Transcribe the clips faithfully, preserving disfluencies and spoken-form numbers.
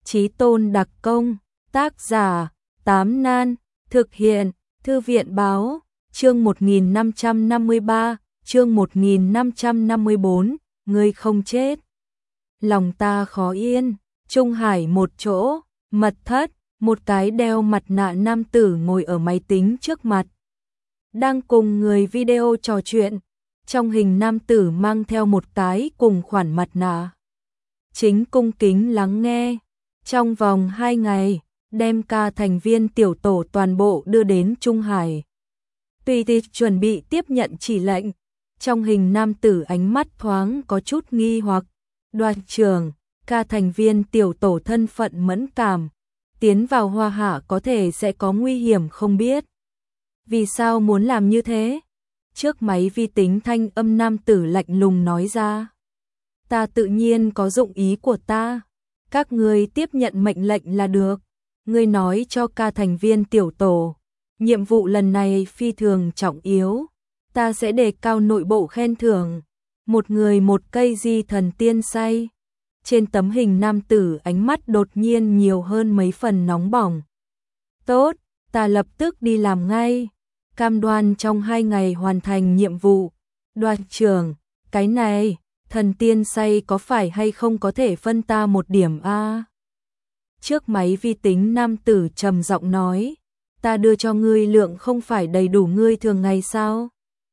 Chí tôn đặc công, tác giả, Tám Nan, thực hiện, Thư viện báo, chương một nghìn năm trăm năm mươi ba, chương một nghìn năm trăm năm mươi bốn, ngươi không chết. Lòng ta khó yên, Trung Hải một chỗ, mật thất, một cái đeo mặt nạ nam tử ngồi ở máy tính trước mặt. Đang cùng người video trò chuyện, trong hình nam tử mang theo một cái cùng khoản mặt nạ. Chính cung kính lắng nghe, trong vòng hai ngày, đem ca thành viên tiểu tổ toàn bộ đưa đến Trung Hải. Tùy tì chuẩn bị tiếp nhận chỉ lệnh, trong hình nam tử ánh mắt thoáng có chút nghi hoặc, đoàn trưởng, ca thành viên tiểu tổ thân phận mẫn cảm, tiến vào Hoa Hạ có thể sẽ có nguy hiểm không biết. Vì sao muốn làm như thế? Trước máy vi tính thanh âm nam tử lạnh lùng nói ra. Ta tự nhiên có dụng ý của ta, các ngươi tiếp nhận mệnh lệnh là được. Ngươi nói cho ca thành viên tiểu tổ, nhiệm vụ lần này phi thường trọng yếu, ta sẽ đề cao nội bộ khen thưởng, một người một cây di thần tiên say. Trên tấm hình nam tử ánh mắt đột nhiên nhiều hơn mấy phần nóng bỏng. Tốt, ta lập tức đi làm ngay, cam đoan trong hai ngày hoàn thành nhiệm vụ. Đoàn trưởng, cái này, thần tiên say có phải hay không có thể phân ta một điểm a? Trước máy vi tính nam tử trầm giọng nói, ta đưa cho ngươi lượng không phải đầy đủ ngươi thường ngày sao?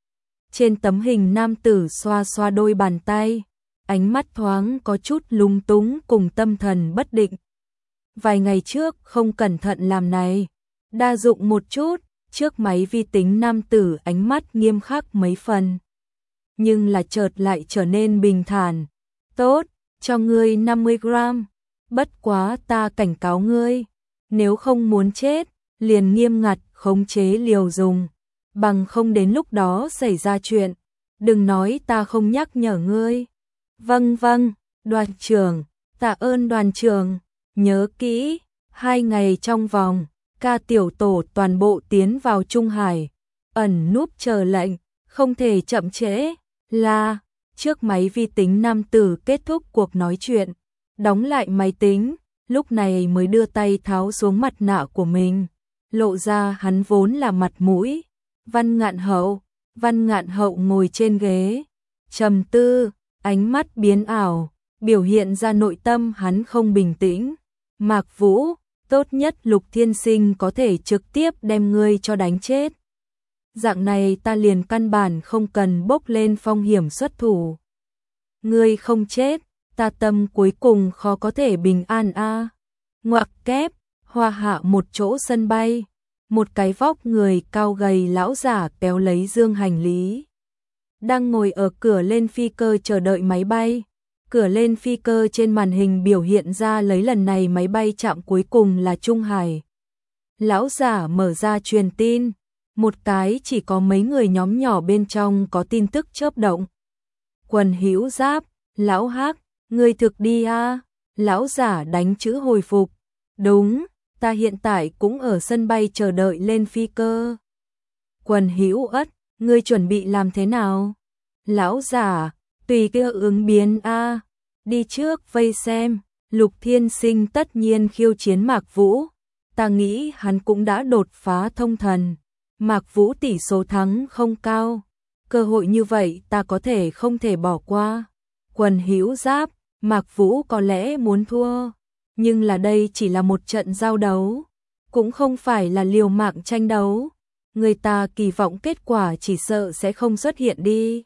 Trên tấm hình nam tử xoa xoa đôi bàn tay, ánh mắt thoáng có chút lung túng cùng tâm thần bất định. Vài ngày trước không cẩn thận làm này, đa dụng một chút, trước máy vi tính nam tử ánh mắt nghiêm khắc mấy phần. Nhưng là chợt lại trở nên bình thản. Tốt, cho ngươi năm mươi gram. Bất quá ta cảnh cáo ngươi, nếu không muốn chết, liền nghiêm ngặt khống chế liều dùng, bằng không đến lúc đó xảy ra chuyện, đừng nói ta không nhắc nhở ngươi. Vâng vâng, đoàn trưởng, tạ ơn đoàn trưởng, nhớ kỹ, hai ngày trong vòng, ca tiểu tổ toàn bộ tiến vào Trung Hải, ẩn núp chờ lệnh, không thể chậm trễ. Là, trước máy vi tính nam tử kết thúc cuộc nói chuyện, đóng lại máy tính, lúc này mới đưa tay tháo xuống mặt nạ của mình, lộ ra hắn vốn là mặt mũi. Văn Ngạn Hậu, Văn Ngạn Hậu ngồi trên ghế, trầm tư, ánh mắt biến ảo, biểu hiện ra nội tâm hắn không bình tĩnh. Mạc Vũ, tốt nhất Lục Thiên Sinh có thể trực tiếp đem ngươi cho đánh chết. Dạng này ta liền căn bản không cần bốc lên phong hiểm xuất thủ. Ngươi không chết, ta tâm cuối cùng khó có thể bình an a. À. Ngoặc kép, Hoa Hạ một chỗ sân bay, một cái vóc người cao gầy lão giả kéo lấy dương hành lý. Đang ngồi ở cửa lên phi cơ chờ đợi máy bay. Cửa lên phi cơ trên màn hình biểu hiện ra lấy lần này máy bay chạm cuối cùng là Trung Hải. Lão giả mở ra truyền tin, một cái chỉ có mấy người nhóm nhỏ bên trong có tin tức chớp động. Quần Hữu Giáp, lão Hắc, ngươi thực đi a? À? Lão giả đánh chữ hồi phục. Đúng, ta hiện tại cũng ở sân bay chờ đợi lên phi cơ. Quần Hữu Ất, ngươi chuẩn bị làm thế nào? Lão giả, tùy kia ứng biến a. À. Đi trước vây xem, Lục Thiên Sinh tất nhiên khiêu chiến Mạc Vũ. Ta nghĩ hắn cũng đã đột phá thông thần. Mạc Vũ tỷ số thắng không cao, cơ hội như vậy ta có thể không thể bỏ qua. Quần Hữu Giáp, Mạc Vũ có lẽ muốn thua, nhưng là đây chỉ là một trận giao đấu, cũng không phải là liều mạng tranh đấu. Người ta kỳ vọng kết quả chỉ sợ sẽ không xuất hiện đi.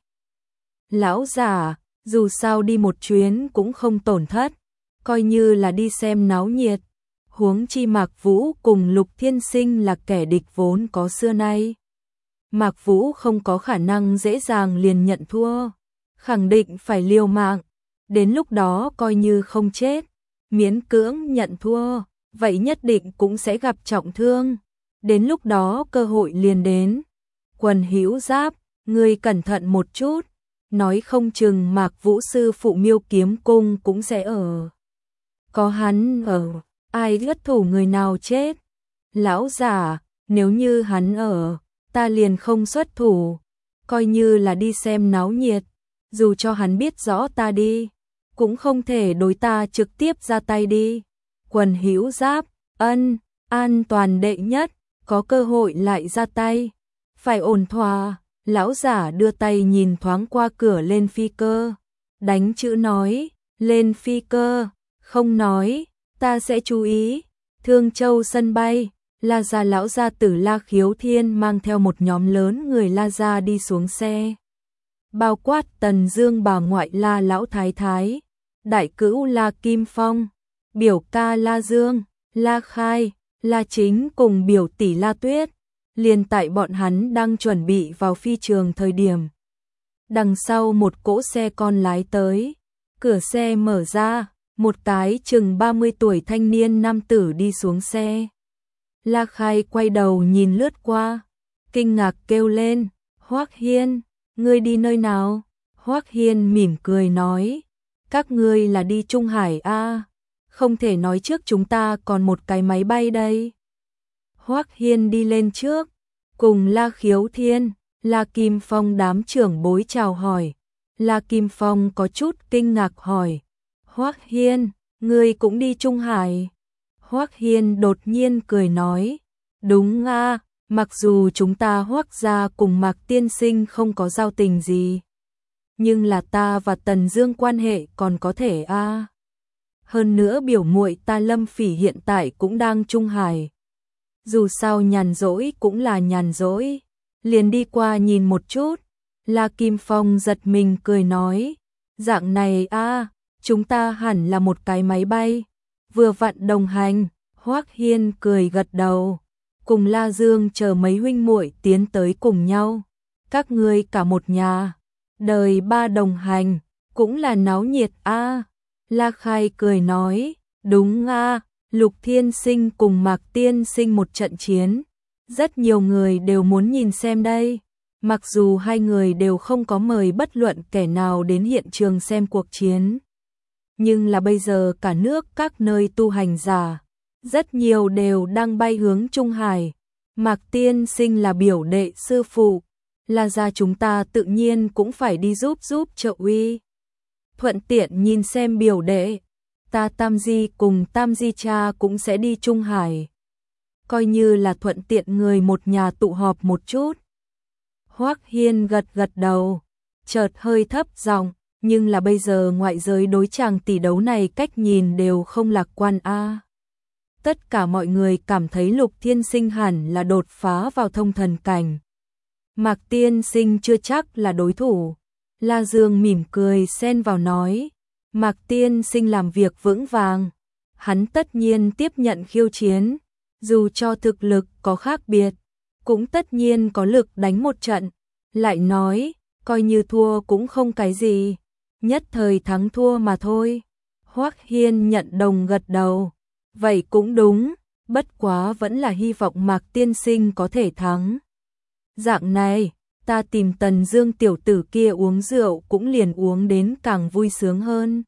Lão giả, dù sao đi một chuyến cũng không tổn thất, coi như là đi xem náo nhiệt. Huống chi Mạc Vũ cùng Lục Thiên Sinh là kẻ địch vốn có xưa nay. Mạc Vũ không có khả năng dễ dàng liền nhận thua, khẳng định phải liều mạng, đến lúc đó coi như không chết, miễn cưỡng nhận thua, vậy nhất định cũng sẽ gặp trọng thương, đến lúc đó cơ hội liền đến. Quần Hữu Giáp, ngươi cẩn thận một chút, nói không chừng Mạc Vũ sư phụ Miêu Kiếm Cung cũng sẽ ở. Có hắn ở, ai gất thủ người nào chết. Lão giả, nếu như hắn ở, ta liền không xuất thủ, coi như là đi xem náo nhiệt, dù cho hắn biết rõ ta đi, cũng không thể đối ta trực tiếp ra tay đi. Quần hữu giáp, ân, an toàn đệ nhất, có cơ hội lại ra tay. Phải ổn thỏa, lão giả đưa tay nhìn thoáng qua cửa lên phi cơ. Đánh chữ nói, lên phi cơ, không nói, ta sẽ chú ý. Thương Châu sân bay, La Gia lão gia tử La Khiếu Thiên mang theo một nhóm lớn người La Gia đi xuống xe. Bao quát Tần Dương bà ngoại La lão thái thái, đại cữu La Kim Phong, biểu ca La Dương, La Khai, La Chính cùng biểu tỷ La Tuyết. Liền tại bọn hắn đang chuẩn bị vào phi trường thời điểm, đằng sau một cỗ xe con lái tới, cửa xe mở ra, một cái chừng ba mươi tuổi thanh niên nam tử đi xuống xe. La Khai quay đầu nhìn lướt qua, kinh ngạc kêu lên, Hoắc Hiên, ngươi đi nơi nào? Hoắc Hiên mỉm cười nói, các ngươi là đi Trung Hải a, không thể nói trước chúng ta còn một cái máy bay đây. Hoắc Hiên đi lên trước, cùng La Khiếu Thiên, La Kim Phong đám trưởng bối chào hỏi. La Kim Phong có chút kinh ngạc hỏi, Hoắc Hiên, ngươi cũng đi Trung Hải? Hoắc Hiên đột nhiên cười nói, đúng a, mặc dù chúng ta Hoắc gia cùng Mạc tiên sinh không có giao tình gì, nhưng là ta và Tần Dương quan hệ còn có thể a. Hơn nữa biểu muội ta Lâm Phỉ hiện tại cũng đang Trung Hải. Dù sao nhàn rỗi cũng là nhàn rỗi, liền đi qua nhìn một chút. La Kim Phong giật mình cười nói, dạng này a, chúng ta hẳn là một cái máy bay, vừa vặn đồng hành. Hoắc Hiên cười gật đầu, cùng La Dương chờ mấy huynh muội tiến tới cùng nhau. Các ngươi cả một nhà, đời ba đồng hành, cũng là náo nhiệt a. La Khai cười nói, đúng a, Lục Thiên Sinh cùng Mạc Tiên Sinh một trận chiến, rất nhiều người đều muốn nhìn xem đây. Mặc dù hai người đều không có mời bất luận kẻ nào đến hiện trường xem cuộc chiến, nhưng là bây giờ cả nước các nơi tu hành giả, rất nhiều đều đang bay hướng Trung Hải. Mạc Tiên Sinh là biểu đệ sư phụ, là gia chúng ta tự nhiên cũng phải đi giúp giúp trợ uy. Thuận tiện nhìn xem biểu đệ, ta Tam Di cùng Tam Di cha cũng sẽ đi Trung Hải. Coi như là thuận tiện người một nhà tụ họp một chút. Hoắc Hiên gật gật đầu, chợt hơi thấp giọng, nhưng là bây giờ ngoại giới đối chàng tỷ đấu này cách nhìn đều không lạc quan a. Tất cả mọi người cảm thấy Lục Thiên Sinh hẳn là đột phá vào thông thần cảnh. Mạc Tiên Sinh chưa chắc là đối thủ. La Dương mỉm cười xen vào nói, Mạc Tiên Sinh làm việc vững vàng, hắn tất nhiên tiếp nhận khiêu chiến, dù cho thực lực có khác biệt, cũng tất nhiên có lực đánh một trận. Lại nói, coi như thua cũng không cái gì, nhất thời thắng thua mà thôi. Hoắc Hiên nhận đồng gật đầu, vậy cũng đúng, bất quá vẫn là hy vọng Mạc Tiên Sinh có thể thắng. Dạng này, ta tìm Tần Dương tiểu tử kia uống rượu cũng liền uống đến càng vui sướng hơn.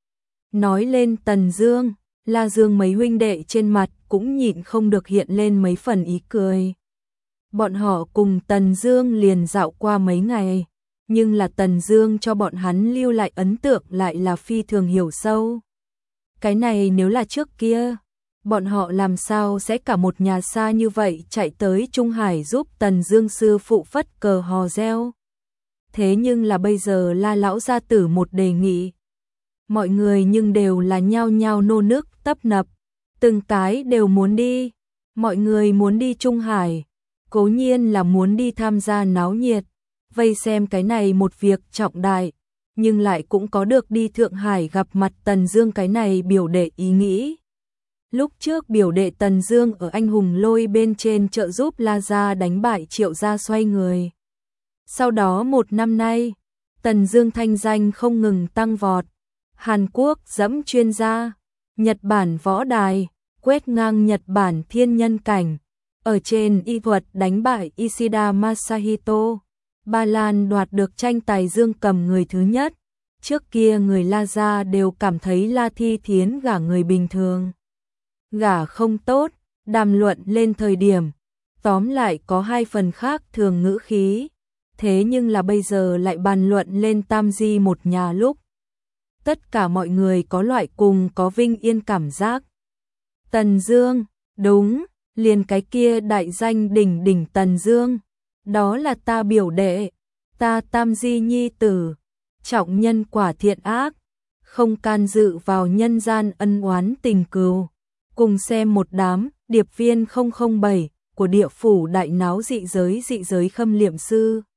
Nói lên Tần Dương, La Dương mấy huynh đệ trên mặt cũng nhịn không được hiện lên mấy phần ý cười. Bọn họ cùng Tần Dương liền dạo qua mấy ngày, nhưng là Tần Dương cho bọn hắn lưu lại ấn tượng lại là phi thường hiểu sâu. Cái này nếu là trước kia, bọn họ làm sao sẽ cả một nhà xa như vậy chạy tới Trung Hải giúp Tần Dương sư phụ phất cờ hò reo. Thế nhưng là bây giờ La lão gia tử một đề nghị, mọi người nhưng đều là nhao nhao nô nức tấp nập, từng cái đều muốn đi. Mọi người muốn đi Trung Hải, cố nhiên là muốn đi tham gia náo nhiệt, vây xem cái này một việc trọng đại, nhưng lại cũng có được đi Thượng Hải gặp mặt Tần Dương cái này biểu đệ ý nghĩ. Lúc trước biểu đệ Tần Dương ở Anh Hùng Lôi bên trên trợ giúp La Gia đánh bại Triệu Gia xoay người. Sau đó một năm nay, Tần Dương thanh danh không ngừng tăng vọt. Hàn Quốc dẫm chuyên gia, Nhật Bản võ đài, quét ngang Nhật Bản thiên nhân cảnh. Ở trên y thuật đánh bại Ishida Masahito. Ba Lan đoạt được tranh tài dương cầm người thứ nhất. Trước kia người La Gia đều cảm thấy La Thi Thiến gả người bình thường, gả không tốt, đàm luận lên thời điểm, tóm lại có hai phần khác thường ngữ khí. Thế nhưng là bây giờ lại bàn luận lên Tam Di một nhà lúc, tất cả mọi người có loại cùng có vinh yên cảm giác. Tần Dương, đúng, liền cái kia đại danh đỉnh đỉnh Tần Dương, đó là ta biểu đệ, ta Tam Di nhi tử, trọng nhân quả thiện ác, không can dự vào nhân gian ân oán tình cừu. Cùng xem một đám điệp viên không không bảy của địa phủ đại náo dị giới dị giới khâm liệm sư.